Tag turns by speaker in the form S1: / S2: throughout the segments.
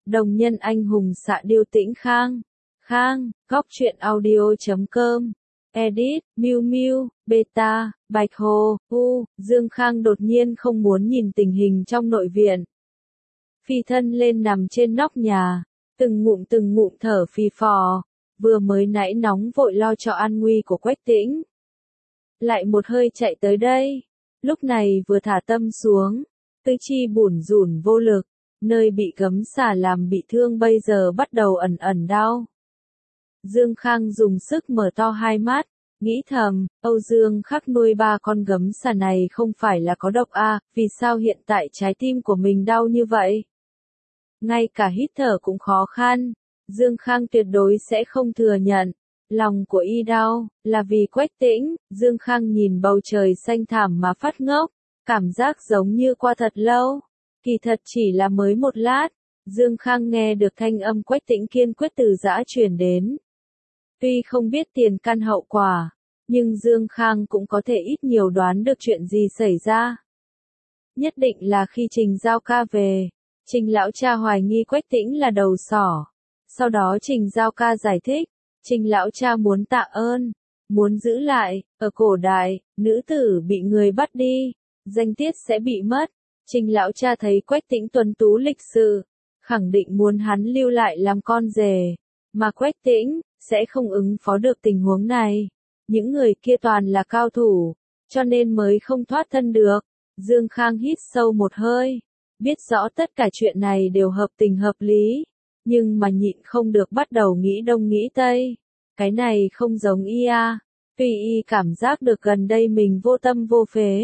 S1: Đồng nhân anh hùng xạ điêu Tĩnh Khang. Khang, góc truyện audio.com. Edit, Miu Miu, Beta, Bạch Hồ, Dương Khang đột nhiên không muốn nhìn tình hình trong nội viện. Phi thân lên nằm trên nóc nhà, từng ngụm thở phì phò, vừa mới nãy nóng vội lo cho an nguy của Quách Tĩnh. Lại một hơi chạy tới đây, lúc này vừa thả tâm xuống, tứ chi bủn rủn vô lực, nơi bị gấm xả làm bị thương bây giờ bắt đầu ẩn đau. Dương Khang dùng sức mở to hai mắt, nghĩ thầm, Âu Dương Khắc nuôi 3 con gấm xả này không phải là có độc à, vì sao hiện tại trái tim của mình đau như vậy? Ngay cả hít thở cũng khó khăn, Dương Khang tuyệt đối sẽ không thừa nhận. Lòng của y đau, là vì Quách Tĩnh. Dương Khang nhìn bầu trời xanh thẳm mà phát ngốc, cảm giác giống như qua thật lâu. Kỳ thật chỉ là mới một lát, Dương Khang nghe được thanh âm Quách Tĩnh kiên quyết từ giã truyền đến. Tuy không biết tiền căn hậu quả, nhưng Dương Khang cũng có thể ít nhiều đoán được chuyện gì xảy ra. Nhất định là khi Trình Giao Ca về, Trình lão cha hoài nghi Quách Tĩnh là đầu sỏ. Sau đó Trình Giao Ca giải thích, Trình lão cha muốn tạ ơn, muốn giữ lại, ở cổ đại, nữ tử bị người bắt đi, danh tiết sẽ bị mất. Trình lão cha thấy Quách Tĩnh tuấn tú lịch sự, khẳng định muốn hắn lưu lại làm con rể, mà Quách Tĩnh sẽ không ứng phó được tình huống này. Những người kia toàn là cao thủ, cho nên mới không thoát thân được. Dương Khang hít sâu một hơi, biết rõ tất cả chuyện này đều hợp tình hợp lý, nhưng mà nhịn không được bắt đầu nghĩ đông nghĩ tây. Cái này không giống y à, tuy y cảm giác được gần đây mình vô tâm vô phế,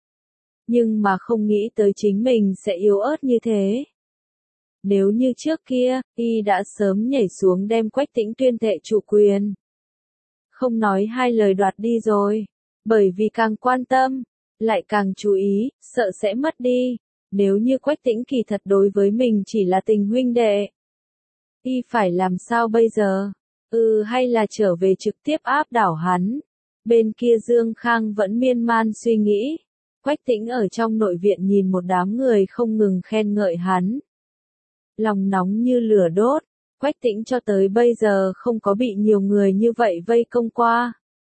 S1: nhưng mà không nghĩ tới chính mình sẽ yếu ớt như thế. Nếu như trước kia, y đã sớm nhảy xuống đem Quách Tĩnh tuyên thệ chủ quyền. Không nói hai lời đoạt đi rồi, bởi vì càng quan tâm, lại càng chú ý, sợ sẽ mất đi. Nếu như Quách Tĩnh kỳ thật đối với mình chỉ là tình huynh đệ, y phải làm sao bây giờ? Hay là trở về trực tiếp áp đảo hắn? Bên kia Dương Khang vẫn miên man suy nghĩ. Quách Tĩnh ở trong nội viện nhìn một đám người không ngừng khen ngợi hắn. Lòng nóng như lửa đốt, Quách Tĩnh cho tới bây giờ không có bị nhiều người như vậy vây công qua.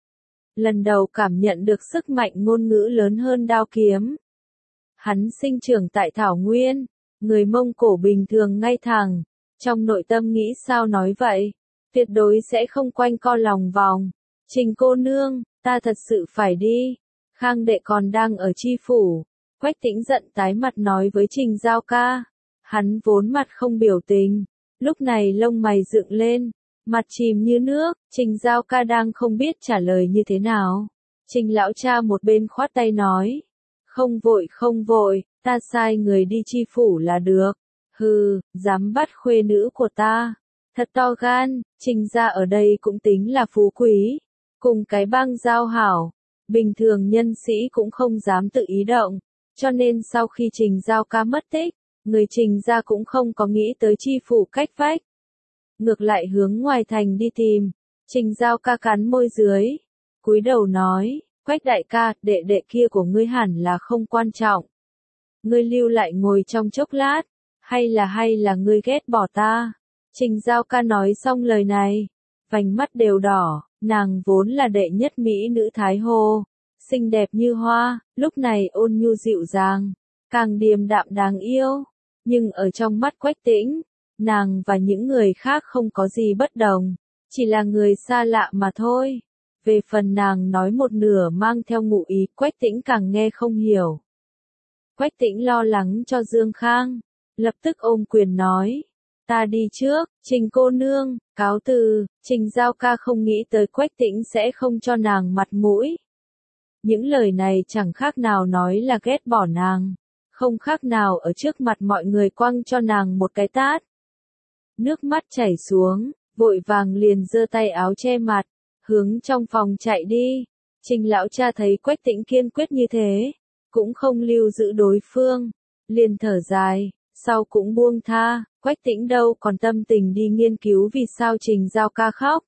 S1: Lần đầu cảm nhận được sức mạnh ngôn ngữ lớn hơn đao kiếm. Hắn sinh trưởng tại Thảo Nguyên, người Mông Cổ bình thường ngay thẳng, trong nội tâm nghĩ sao nói vậy, tuyệt đối sẽ không quanh co lòng vòng. Trình cô nương, ta thật sự phải đi, Khang đệ còn đang ở chi phủ. Quách Tĩnh giận tái mặt nói với Trình Giao Ca. Hắn vốn mặt không biểu tình, lúc này lông mày dựng lên, mặt chìm như nước. Trình Giao Ca đang không biết trả lời như thế nào. Trình lão cha một bên khoát tay nói, không vội, ta sai người đi chi phủ là được. Hừ, dám bắt khuê nữ của ta, thật to gan. Trình gia ở đây cũng tính là phú quý, cùng cái bang giao hảo, bình thường nhân sĩ cũng không dám tự ý động, cho nên sau khi Trình Giao Ca mất tích, người Trình gia cũng không có nghĩ tới chi phủ cách vách, ngược lại hướng ngoài thành đi tìm. Trình Giao Ca cắn môi dưới, cúi đầu nói, Quách đại ca, đệ đệ kia của ngươi hẳn là không quan trọng. Ngươi lưu lại ngồi trong chốc lát, hay là ngươi ghét bỏ ta? Trình Giao Ca nói xong lời này, vành mắt đều đỏ, nàng vốn là đệ nhất mỹ nữ Thái Hồ, xinh đẹp như hoa, lúc này ôn nhu dịu dàng, càng điềm đạm đáng yêu, nhưng ở trong mắt Quách Tĩnh, nàng và những người khác không có gì bất đồng, chỉ là người xa lạ mà thôi. Về phần nàng nói một nửa mang theo ngụ ý, Quách Tĩnh càng nghe không hiểu. Quách Tĩnh lo lắng cho Dương Khang, lập tức ôm quyền nói, ta đi trước, Trình cô nương, cáo từ. Trình Giao Ca không nghĩ tới Quách Tĩnh sẽ không cho nàng mặt mũi. Những lời này chẳng khác nào nói là ghét bỏ nàng, không khác nào ở trước mặt mọi người quăng cho nàng một cái tát. Nước mắt chảy xuống, vội vàng liền giơ tay áo che mặt, hướng trong phòng chạy đi. Trình lão cha thấy Quách Tĩnh kiên quyết như thế, cũng không lưu giữ đối phương, liền thở dài, sau cũng buông tha. Quách Tĩnh đâu còn tâm tình đi nghiên cứu vì sao Trình Giao Ca khóc.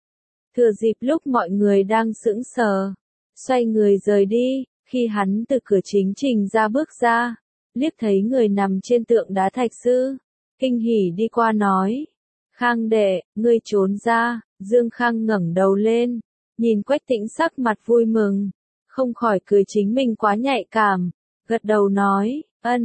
S1: Thừa dịp lúc mọi người đang sững sờ, xoay người rời đi, khi hắn từ cửa chính Trình ra bước ra, liếc thấy người nằm trên tượng đá thạch sư, kinh hỉ đi qua nói. Khang đệ, ngươi trốn ra, Dương Khang ngẩng đầu lên, nhìn Quách Tĩnh sắc mặt vui mừng, không khỏi cười chính mình quá nhạy cảm, gật đầu nói,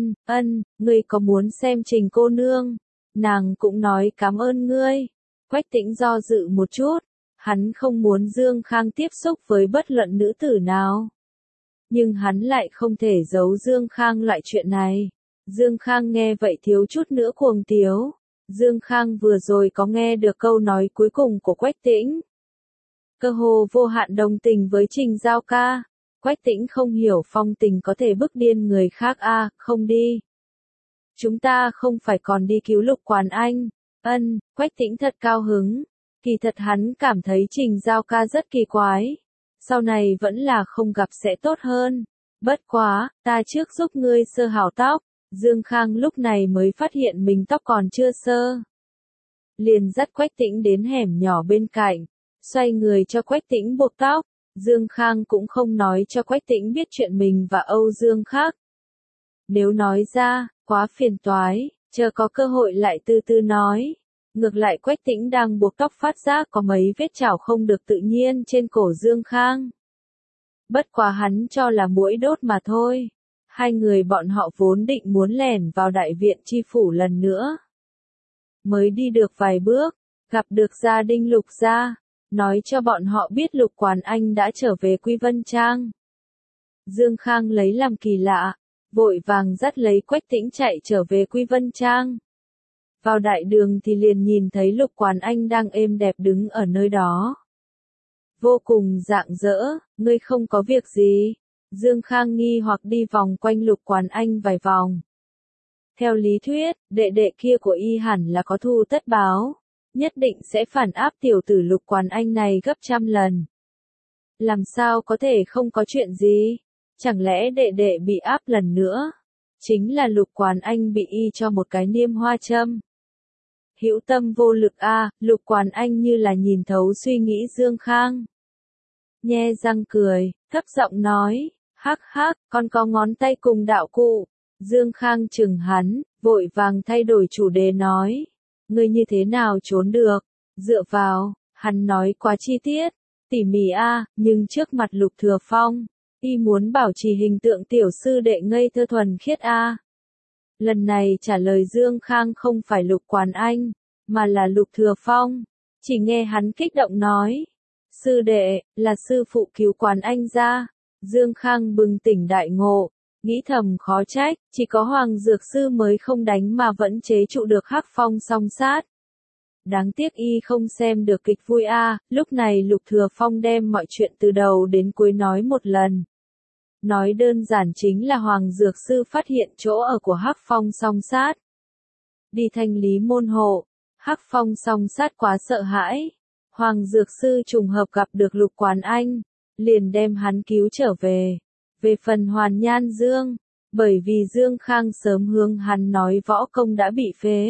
S1: ngươi có muốn xem Trình cô nương, nàng cũng nói cảm ơn ngươi. Quách Tĩnh do dự một chút, hắn không muốn Dương Khang tiếp xúc với bất luận nữ tử nào. Nhưng hắn lại không thể giấu Dương Khang loại chuyện này. Dương Khang nghe vậy thiếu chút nữa cuồng tiếu. Dương Khang vừa rồi có nghe được câu nói cuối cùng của Quách Tĩnh. Cơ hồ vô hạn đồng tình với Trình Giao ca. Quách Tĩnh không hiểu phong tình có thể bức điên người khác không đi. Chúng ta không phải còn đi cứu Lục Quản Anh. Quách Tĩnh thật cao hứng. Kỳ thật hắn cảm thấy Trình Giao ca rất kỳ quái. Sau này vẫn là không gặp sẽ tốt hơn. Bất quá, ta trước giúp ngươi sơ hảo tóc. Dương Khang lúc này mới phát hiện mình tóc còn chưa sơ. Liền dắt Quách Tĩnh đến hẻm nhỏ bên cạnh, xoay người cho Quách Tĩnh buộc tóc. Dương Khang cũng không nói cho Quách Tĩnh biết chuyện mình và Âu Dương khác. Nếu nói ra, quá phiền toái, chờ có cơ hội lại từ từ nói. Ngược lại Quách Tĩnh đang buộc tóc phát giác có mấy vết chảo không được tự nhiên trên cổ Dương Khang. Bất quá hắn cho là muỗi đốt mà thôi. Hai người bọn họ vốn định muốn lẻn vào đại viện chi phủ lần nữa. Mới đi được vài bước, gặp được gia đình Lục gia, nói cho bọn họ biết Lục Quản Anh đã trở về Quy Vân Trang. Dương Khang lấy làm kỳ lạ, vội vàng dắt lấy Quách Tĩnh chạy trở về Quy Vân Trang. Vào đại đường thì liền nhìn thấy Lục Quản Anh đang êm đẹp đứng ở nơi đó. Vô cùng rạng rỡ, ngươi không có việc gì. Dương Khang nghi hoặc đi vòng quanh Lục Quản Anh vài vòng. Theo lý thuyết, đệ đệ kia của y hẳn là có thù tất báo, nhất định sẽ phản áp tiểu tử Lục Quản Anh này gấp trăm lần. Làm sao có thể không có chuyện gì? Chẳng lẽ đệ đệ bị áp lần nữa? Chính là Lục Quản Anh bị y cho một cái niêm hoa châm. Hữu tâm vô lực Lục Quản Anh như là nhìn thấu suy nghĩ Dương Khang. Nhe răng cười, thấp giọng nói, hắc hắc, con có ngón tay cùng đạo cụ. Dương Khang chừng hắn, vội vàng thay đổi chủ đề nói, ngươi như thế nào trốn được, dựa vào, hắn nói quá chi tiết, tỉ mỉ nhưng trước mặt Lục Thừa Phong, y muốn bảo trì hình tượng tiểu sư đệ ngây thơ thuần khiết Lần này trả lời Dương Khang không phải Lục Quản Anh, mà là Lục Thừa Phong, chỉ nghe hắn kích động nói, sư đệ, là sư phụ cứu Quản Anh ra. Dương Khang bừng tỉnh đại ngộ, nghĩ thầm khó trách, chỉ có Hoàng Dược Sư mới không đánh mà vẫn chế trụ được Hắc Phong song sát. Đáng tiếc y không xem được kịch vui lúc này Lục Thừa Phong đem mọi chuyện từ đầu đến cuối nói một lần. Nói đơn giản chính là Hoàng Dược Sư phát hiện chỗ ở của Hắc Phong song sát. Đi thanh lý môn hộ, Hắc Phong song sát quá sợ hãi. Hoàng Dược Sư trùng hợp gặp được Lục Quản Anh, liền đem hắn cứu trở về. Về phần Hoàn Nhan Dương, bởi vì Dương Khang sớm hướng hắn nói võ công đã bị phế,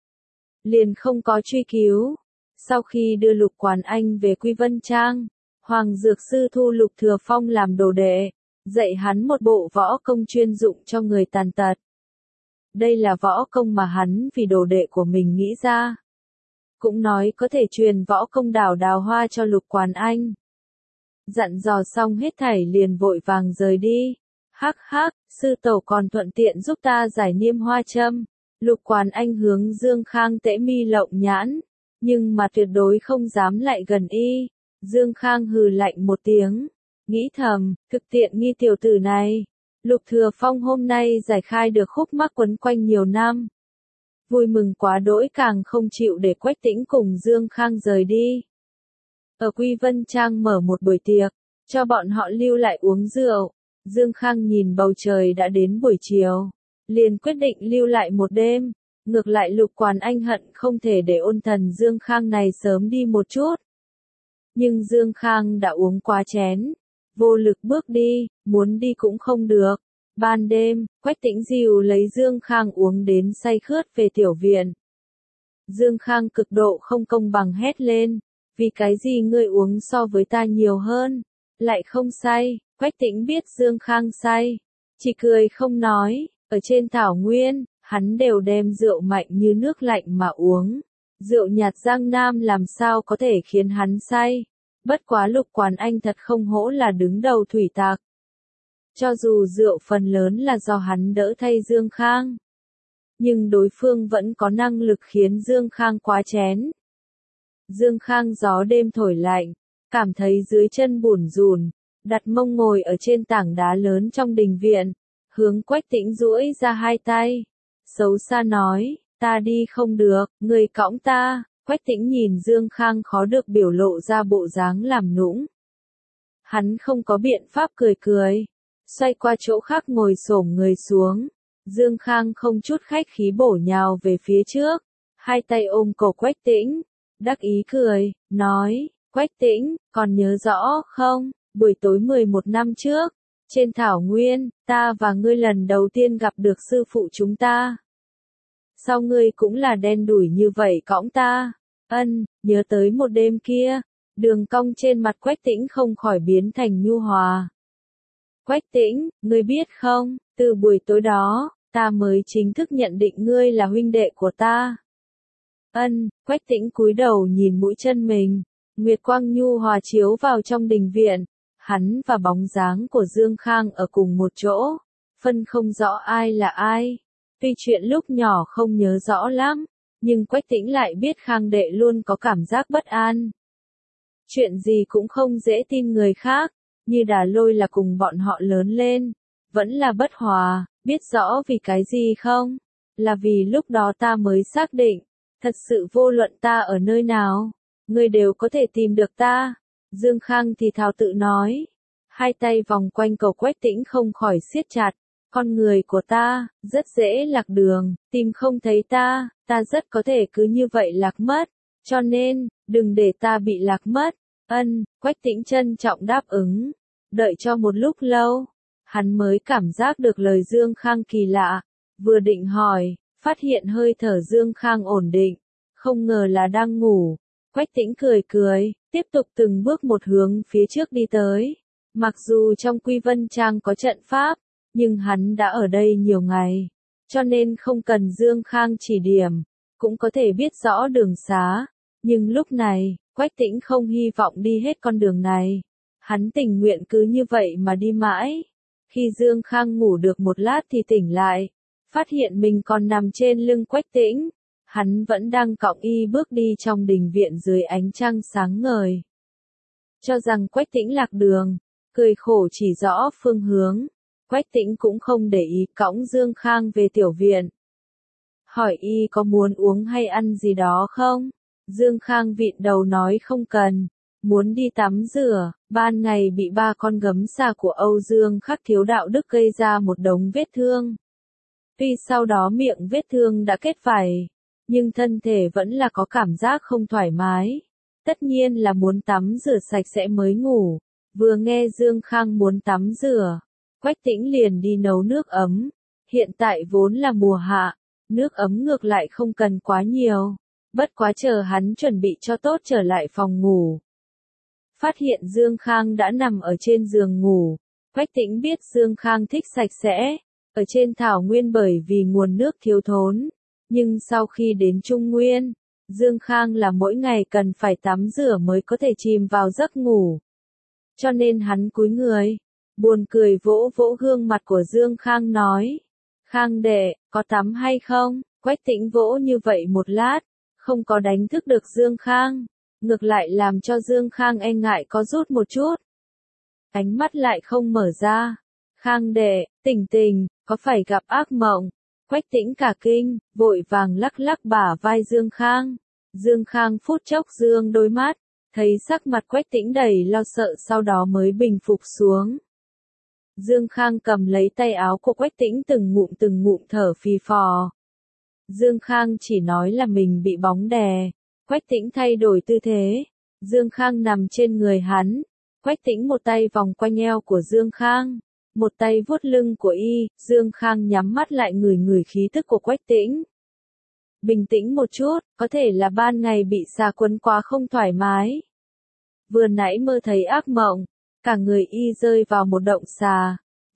S1: liền không có truy cứu. Sau khi đưa Lục Quản Anh về Quy Vân Trang, Hoàng Dược Sư thu Lục Thừa Phong làm đồ đệ, dạy hắn một bộ võ công chuyên dụng cho người tàn tật. Đây là võ công mà hắn vì đồ đệ của mình nghĩ ra. Cũng nói có thể truyền võ công đào hoa cho Lục Quản Anh. Dặn dò xong hết thảy liền vội vàng rời đi. Hắc hắc, sư tẩu còn thuận tiện giúp ta giải niêm hoa châm. Lục Quản Anh hướng Dương Khang tễ mi lộng nhãn, nhưng mà tuyệt đối không dám lại gần y. Dương Khang hừ lạnh một tiếng, nghĩ thầm, thực tiện nghi tiểu tử này. Lục Thừa Phong hôm nay giải khai được khúc mắc quấn quanh nhiều năm. Vui mừng quá đỗi càng không chịu để Quách Tĩnh cùng Dương Khang rời đi. Ở Quy Vân Trang mở một buổi tiệc, cho bọn họ lưu lại uống rượu. Dương Khang nhìn bầu trời đã đến buổi chiều, liền quyết định lưu lại một đêm. Ngược lại Lục Quản Anh hận không thể để ôn thần Dương Khang này sớm đi một chút. Nhưng Dương Khang đã uống quá chén, vô lực bước đi, muốn đi cũng không được. Ban đêm, Quách Tĩnh dìu lấy Dương Khang uống đến say khướt về tiểu viện. Dương Khang cực độ không công bằng hét lên, vì cái gì ngươi uống so với ta nhiều hơn, lại không say. Quách Tĩnh biết Dương Khang say, chỉ cười không nói. Ở trên thảo nguyên, hắn đều đem rượu mạnh như nước lạnh mà uống. Rượu nhạt Giang Nam làm sao có thể khiến hắn say. Bất quá Lục Quán Anh thật không hổ là đứng đầu thủy tặc. Cho dù rượu phần lớn là do hắn đỡ thay Dương Khang, nhưng đối phương vẫn có năng lực khiến Dương Khang quá chén. Dương Khang gió đêm thổi lạnh, cảm thấy dưới chân bủn rủn, đặt mông ngồi ở trên tảng đá lớn trong đình viện, hướng Quách Tĩnh duỗi ra hai tay, xấu xa nói, ta đi không được, người cõng ta. Quách Tĩnh nhìn Dương Khang khó được biểu lộ ra bộ dáng làm nũng. Hắn không có biện pháp cười cười, xoay qua chỗ khác ngồi xổm người xuống. Dương Khang không chút khách khí bổ nhào về phía trước, hai tay ôm cổ Quách Tĩnh, đắc ý cười, nói, Quách Tĩnh, còn nhớ rõ không, buổi tối 11 năm trước, trên thảo nguyên, ta và ngươi lần đầu tiên gặp được sư phụ chúng ta. Sao ngươi cũng là đen đủi như vậy cõng ta? Nhớ tới một đêm kia, đường cong trên mặt Quách Tĩnh không khỏi biến thành nhu hòa. Quách Tĩnh, ngươi biết không, từ buổi tối đó, ta mới chính thức nhận định ngươi là huynh đệ của ta. Quách Tĩnh cúi đầu nhìn mũi chân mình, nguyệt quang nhu hòa chiếu vào trong đình viện, hắn và bóng dáng của Dương Khang ở cùng một chỗ, phân không rõ ai là ai. Tuy chuyện lúc nhỏ không nhớ rõ lắm, nhưng Quách Tĩnh lại biết Khang đệ luôn có cảm giác bất an. Chuyện gì cũng không dễ tin người khác, như Đà Lôi là cùng bọn họ lớn lên, vẫn là bất hòa, biết rõ vì cái gì không? Là vì lúc đó ta mới xác định, thật sự vô luận ta ở nơi nào, người đều có thể tìm được ta. Dương Khang thì thào tự nói, hai tay vòng quanh cổ Quách Tĩnh không khỏi siết chặt. Con người của ta, rất dễ lạc đường, tìm không thấy ta rất có thể cứ như vậy lạc mất, cho nên, đừng để ta bị lạc mất. Quách Tĩnh trân trọng đáp ứng, đợi cho một lúc lâu, hắn mới cảm giác được lời Dương Khang kỳ lạ, vừa định hỏi, phát hiện hơi thở Dương Khang ổn định, không ngờ là đang ngủ. Quách Tĩnh cười cười, tiếp tục từng bước một hướng phía trước đi tới. Mặc dù trong Quy Vân Trang có trận pháp, nhưng hắn đã ở đây nhiều ngày, cho nên không cần Dương Khang chỉ điểm, cũng có thể biết rõ đường xá. Nhưng lúc này, Quách Tĩnh không hy vọng đi hết con đường này. Hắn tình nguyện cứ như vậy mà đi mãi. Khi Dương Khang ngủ được một lát thì tỉnh lại, phát hiện mình còn nằm trên lưng Quách Tĩnh. Hắn vẫn đang cõng y bước đi trong đình viện dưới ánh trăng sáng ngời. Cho rằng Quách Tĩnh lạc đường, cười khổ chỉ rõ phương hướng. Quách Tĩnh cũng không để ý cõng Dương Khang về tiểu viện. Hỏi y có muốn uống hay ăn gì đó không? Dương Khang vịn đầu nói không cần, muốn đi tắm rửa, ban ngày bị 3 con gấm xà của Âu Dương Khắc thiếu đạo đức gây ra một đống vết thương. Tuy sau đó miệng vết thương đã kết vảy, nhưng thân thể vẫn là có cảm giác không thoải mái. Tất nhiên là muốn tắm rửa sạch sẽ mới ngủ. Vừa nghe Dương Khang muốn tắm rửa, Quách Tĩnh liền đi nấu nước ấm. Hiện tại vốn là mùa hạ, nước ấm ngược lại không cần quá nhiều. Bất quá chờ hắn chuẩn bị cho tốt trở lại phòng ngủ, phát hiện Dương Khang đã nằm ở trên giường ngủ. Quách Tĩnh biết Dương Khang thích sạch sẽ, ở trên thảo nguyên bởi vì nguồn nước thiếu thốn. Nhưng sau khi đến Trung Nguyên, Dương Khang là mỗi ngày cần phải tắm rửa mới có thể chìm vào giấc ngủ. Cho nên hắn cúi người, buồn cười vỗ vỗ gương mặt của Dương Khang nói, Khang đệ, có tắm hay không? Quách Tĩnh vỗ như vậy một lát, không có đánh thức được Dương Khang, ngược lại làm cho Dương Khang e ngại có rút một chút. Ánh mắt lại không mở ra. Khang đệ, tỉnh, có phải gặp ác mộng? Quách Tĩnh cả kinh, vội vàng lắc lắc bả vai Dương Khang. Dương Khang phút chốc dương đôi mắt, thấy sắc mặt Quách Tĩnh đầy lo sợ sau đó mới bình phục xuống. Dương Khang cầm lấy tay áo của Quách Tĩnh từng ngụm thở phì phò. Dương Khang chỉ nói là mình bị bóng đè. Quách Tĩnh thay đổi tư thế. Dương Khang nằm trên người hắn. Quách Tĩnh một tay vòng quanh eo của Dương Khang, một tay vuốt lưng của y. Dương Khang nhắm mắt lại ngửi khí tức của Quách Tĩnh. Bình tĩnh một chút, có thể là ban ngày bị xà quấn quá không thoải mái. Vừa nãy mơ thấy ác mộng, cả người y rơi vào một động xà.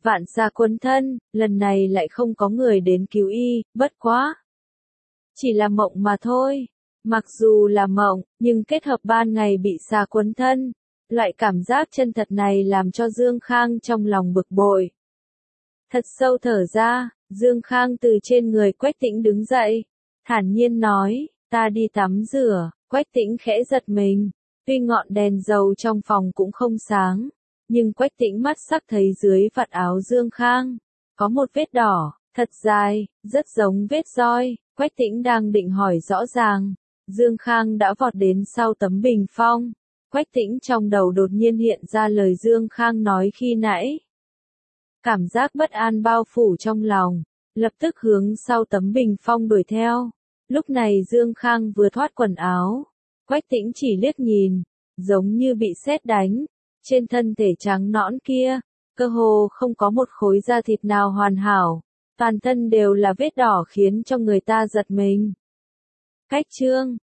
S1: Vạn gia quân thân, lần này lại không có người đến cứu y, bất quá. Chỉ là mộng mà thôi. Mặc dù là mộng, nhưng kết hợp ban ngày bị xà quấn thân. Loại cảm giác chân thật này làm cho Dương Khang trong lòng bực bội. Thật sâu thở ra, Dương Khang từ trên người Quách Tĩnh đứng dậy. Thản nhiên nói, ta đi tắm rửa. Quách Tĩnh khẽ giật mình. Tuy ngọn đèn dầu trong phòng cũng không sáng. Nhưng Quách Tĩnh mắt sắc thấy dưới vạt áo Dương Khang. Có một vết đỏ, thật dài, rất giống vết roi. Quách Tĩnh đang định hỏi rõ ràng. Dương Khang đã vọt đến sau tấm bình phong. Quách Tĩnh trong đầu đột nhiên hiện ra lời Dương Khang nói khi nãy. Cảm giác bất an bao phủ trong lòng, lập tức hướng sau tấm bình phong đuổi theo. Lúc này Dương Khang vừa thoát quần áo. Quách Tĩnh chỉ liếc nhìn, giống như bị sét đánh. Trên thân thể trắng nõn kia, cơ hồ không có một khối da thịt nào hoàn hảo. Toàn thân đều là vết đỏ khiến cho người ta giật mình. Cách chương